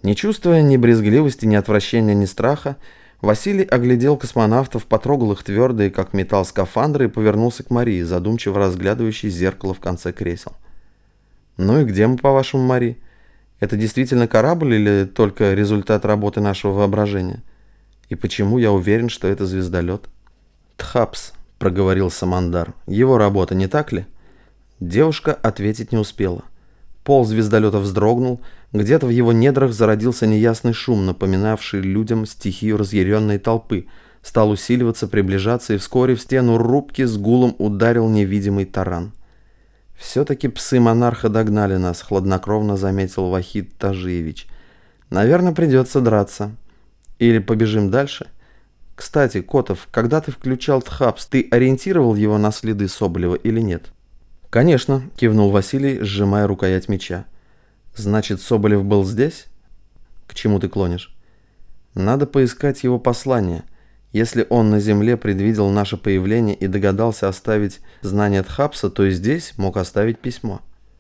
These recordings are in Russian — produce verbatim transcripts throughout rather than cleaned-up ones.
Не чувствуя ни брезгливости, ни отвращения, ни страха, Василий оглядел космонавтов, потрогал их твердые, как металл, скафандры и повернулся к Марии, задумчиво разглядывающей зеркало в конце кресел. «Ну и где мы, по-вашему, Мари? Это действительно корабль или только результат работы нашего воображения? И почему я уверен, что это звездолет?» «Тхапс», — проговорил Самандар. «Его работа, не так ли?» Девушка ответить не успела. Пол звездолета вздрогнул, где-то в его недрах зародился неясный шум, напоминавший людям стихию разъяренной толпы, стал усиливаться, приближаться, и вскоре в стену рубки с гулом ударил невидимый таран. «Все-таки псы монарха догнали нас», — хладнокровно заметил Вахид Тажиевич. «Наверное, придется драться. Или побежим дальше? Кстати, Котов, когда ты включал Тхапс, ты ориентировал его на следы Соболева или нет?» «Конечно», — кивнул Василий, сжимая рукоять меча. «Значит, Соболев был здесь? К чему ты клонишь?» «Надо поискать его послание. Если он на земле предвидел наше появление и догадался оставить знание Тхапса, то и здесь мог оставить письмо».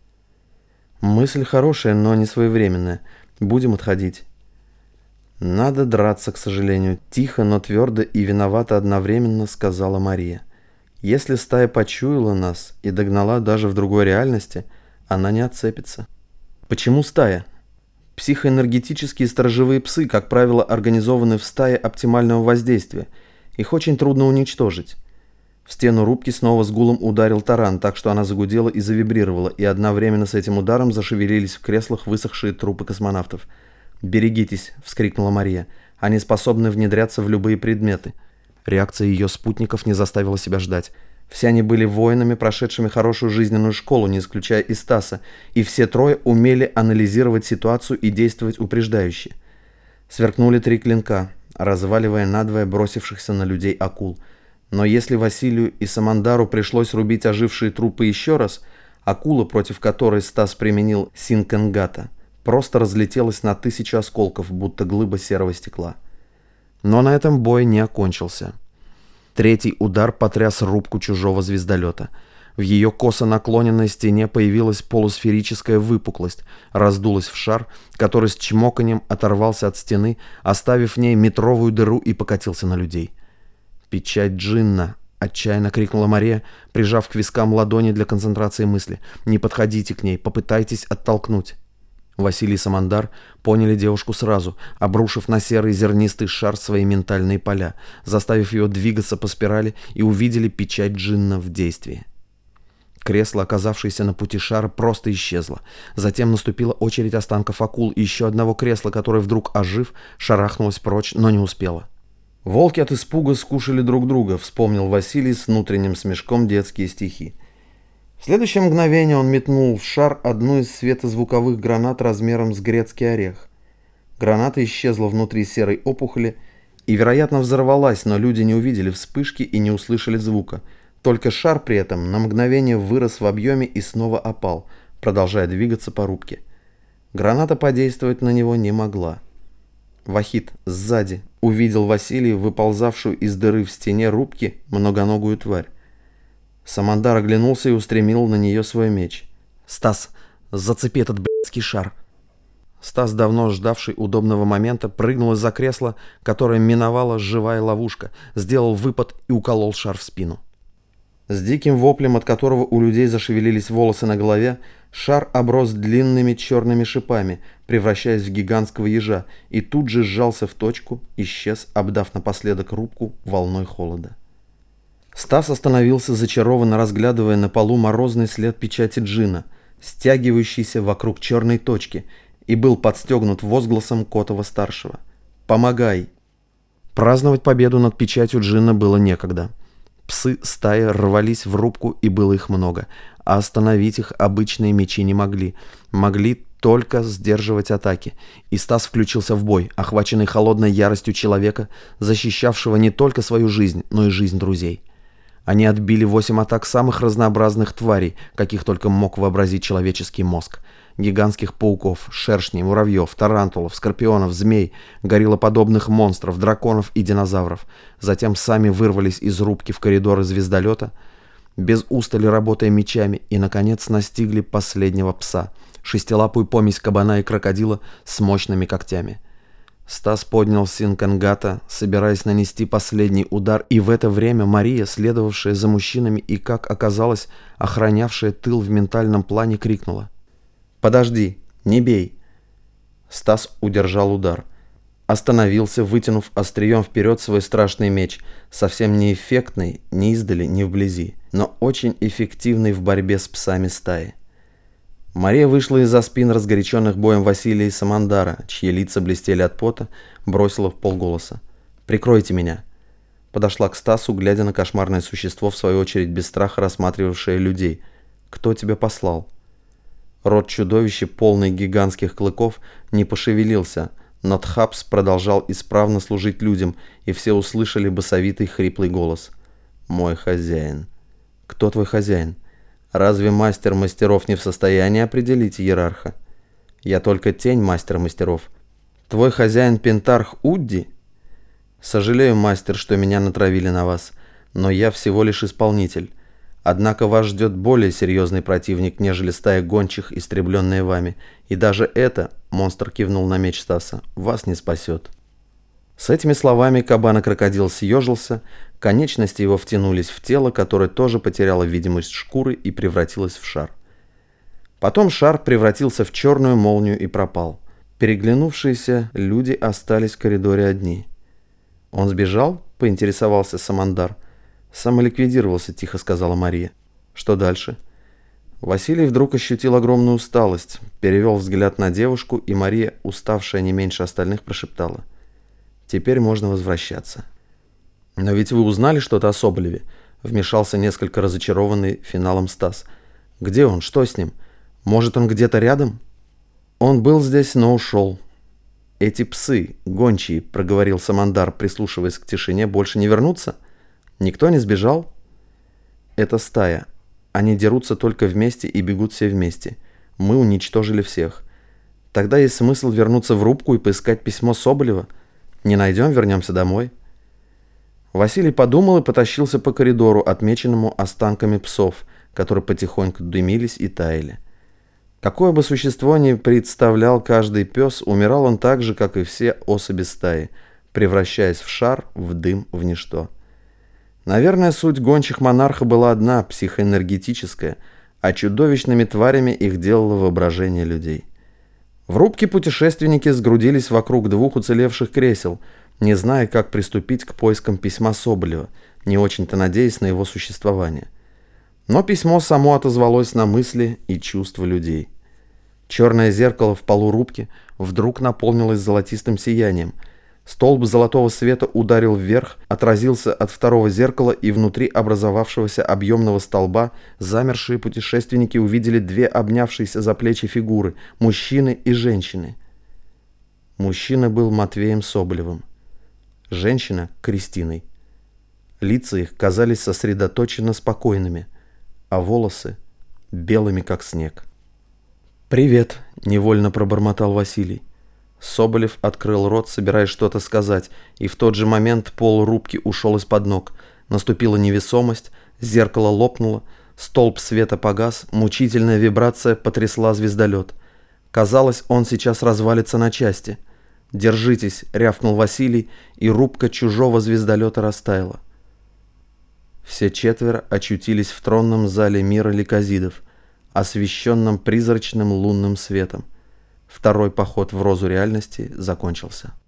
«Мысль хорошая, но не своевременная. Будем отходить». «Надо драться, к сожалению», — тихо, но твердо и виновато одновременно сказала Мария. «Если стая почуяла нас и догнала даже в другой реальности, она не отцепится». «Почему стая?» Психоэнергетические сторожевые псы, как правило, организованы в стае оптимального воздействия. Их очень трудно уничтожить. В стену рубки снова с гулом ударил таран, так что она загудела и завибрировала, и одновременно с этим ударом зашевелились в креслах высохшие трупы космонавтов. «Берегитесь!» — вскрикнула Мария. «Они способны внедряться в любые предметы». Реакция ее спутников не заставила себя ждать. Все они были воинами, прошедшими хорошую жизненную школу, не исключая и Стаса, и все трое умели анализировать ситуацию и действовать упреждающе. Сверкнули три клинка, разваливая надвое бросившихся на людей акул. Но если Василию и Самандару пришлось рубить ожившие трупы еще раз, акула, против которой Стас применил Синкенгата, просто разлетелась на тысячу осколков, будто глыба серого стекла. Но на этом бой не окончился. Третий удар потряс рубку чужого звездолета. В ее косо наклоненной стене появилась полусферическая выпуклость, раздулась в шар, который с чмоканьем оторвался от стены, оставив в ней метровую дыру, и покатился на людей. «Печать Джинна!» — отчаянно крикнула Мария, прижав к вискам ладони для концентрации мысли. «Не подходите к ней, попытайтесь оттолкнуть». Василий и Самандар поняли девушку сразу, обрушив на серый зернистый шар свои ментальные поля, заставив ее двигаться по спирали, и увидели печать Джинна в действии. Кресло, оказавшееся на пути шара, просто исчезло. Затем наступила очередь останков акул и еще одного кресла, которое вдруг, ожив, шарахнулось прочь, но не успело. «Волки от испуга скушали друг друга», — вспомнил Василий с внутренним смешком детские стихи. В следующее мгновение он метнул в шар одну из светозвуковых гранат размером с грецкий орех. Граната исчезла внутри серой опухоли и, вероятно, взорвалась, но люди не увидели вспышки и не услышали звука. Только шар при этом на мгновение вырос в объеме и снова опал, продолжая двигаться по рубке. Граната подействовать на него не могла. Вахид сзади увидел Василия, выползавшую из дыры в стене рубки многоногую тварь. Самандар оглянулся и устремил на нее свой меч. «Стас, зацепи этот блядский шар!» Стас, давно ждавший удобного момента, прыгнул из-за кресла, которое миновала живая ловушка, сделал выпад и уколол шар в спину. С диким воплем, от которого у людей зашевелились волосы на голове, шар оброс длинными черными шипами, превращаясь в гигантского ежа, и тут же сжался в точку, исчез, обдав напоследок рубку волной холода. Стас остановился, зачарованно разглядывая на полу морозный след печати Джина, стягивающийся вокруг черной точки, и был подстегнут возгласом Котова-старшего. «Помогай!» Праздновать победу над печатью Джина было некогда. Псы стаи рвались в рубку, и было их много, а остановить их обычные мечи не могли. Могли только сдерживать атаки. И Стас включился в бой, охваченный холодной яростью человека, защищавшего не только свою жизнь, но и жизнь друзей. Они отбили восемь атак самых разнообразных тварей, каких только мог вообразить человеческий мозг. Гигантских пауков, шершней, муравьев, тарантулов, скорпионов, змей, гориллоподобных монстров, драконов и динозавров. Затем сами вырвались из рубки в коридоры звездолета. без устали работая мечами, и, наконец, настигли последнего пса, шестилапую помесь кабана и крокодила с мощными когтями. Стас поднял Синкангата, собираясь нанести последний удар, и в это время Мария, следовавшая за мужчинами и, как оказалось, охранявшая тыл в ментальном плане, крикнула: «Подожди, не бей!» Стас удержал удар. Остановился, вытянув острием вперед свой страшный меч, совсем неэффектный ни издали, ни вблизи, но очень эффективный в борьбе с псами стаи. Мария вышла из-за спин разгоряченных боем Василия и Самандара, чьи лица блестели от пота, бросила в полголоса: «Прикройте меня!» Подошла к Стасу, глядя на кошмарное существо, в свою очередь без страха рассматривавшее людей. «Кто тебя послал?» Рот чудовища, полный гигантских клыков, не пошевелился, но Тхапс продолжал исправно служить людям, и все услышали басовитый хриплый голос: «Мой хозяин». «Кто твой хозяин? Разве мастер мастеров не в состоянии определить иерарха? Я только тень мастера мастеров. Твой хозяин Пентарх Удди? Сожалею, мастер, что меня натравили на вас, но я всего лишь исполнитель. Однако вас ждет более серьезный противник, нежели стая гончих, истребленная вами, и даже это, — монстр кивнул на меч Стаса, — вас не спасет». С этими словами кабан-крокодил съежился, конечности его втянулись в тело, которое тоже потеряло видимость шкуры и превратилось в шар. Потом шар превратился в черную молнию и пропал. Переглянувшиеся люди остались в коридоре одни. «Он сбежал?» — поинтересовался Самандар. «Самоликвидировался», — тихо сказала Мария. «Что дальше?» Василий вдруг ощутил огромную усталость, перевел взгляд на девушку, и Мария, уставшая не меньше остальных, прошептала: «Теперь можно возвращаться». «Но ведь вы узнали что-то о Соболеве?» — вмешался несколько разочарованный финалом Стас. «Где он? Что с ним? Может, он где-то рядом?» «Он был здесь, но ушел». «Эти псы, гончие», — проговорил Самандар, прислушиваясь к тишине, — «больше не вернутся? Никто не сбежал?» «Это стая. Они дерутся только вместе и бегут все вместе. Мы уничтожили всех. Тогда есть смысл вернуться в рубку и поискать письмо Соболева. Не найдем, вернемся домой». Василий подумал и потащился по коридору, отмеченному останками псов, которые потихоньку дымились и таяли. Какое бы существо ни представлял каждый пес, умирал он так же, как и все особи стаи, превращаясь в шар, в дым, в ничто. Наверное, суть гончих монарха была одна, психоэнергетическая, а чудовищными тварями их делало воображение людей. В рубке путешественники сгрудились вокруг двух уцелевших кресел, не зная, как приступить к поискам письма Соболева, не очень-то надеясь на его существование. Но письмо само отозвалось на мысли и чувства людей. Черное зеркало в полу рубки вдруг наполнилось золотистым сиянием. Столб золотого света ударил вверх, отразился от второго зеркала, и внутри образовавшегося объемного столба замершие путешественники увидели две обнявшиеся за плечи фигуры – мужчины и женщины. Мужчина был Матвеем Соболевым, женщина – Кристиной. Лица их казались сосредоточенно спокойными, а волосы – белыми, как снег. «Привет», – невольно пробормотал Василий. Соболев открыл рот, собираясь что-то сказать, и в тот же момент пол рубки ушел из-под ног. Наступила невесомость, зеркало лопнуло, столб света погас, мучительная вибрация потрясла звездолет. Казалось, он сейчас развалится на части. «Держитесь», — рявкнул Василий, и рубка чужого звездолета растаяла. Все четверо очутились в тронном зале мира ликозидов, освещенном призрачным лунным светом. Второй поход в розу реальности закончился.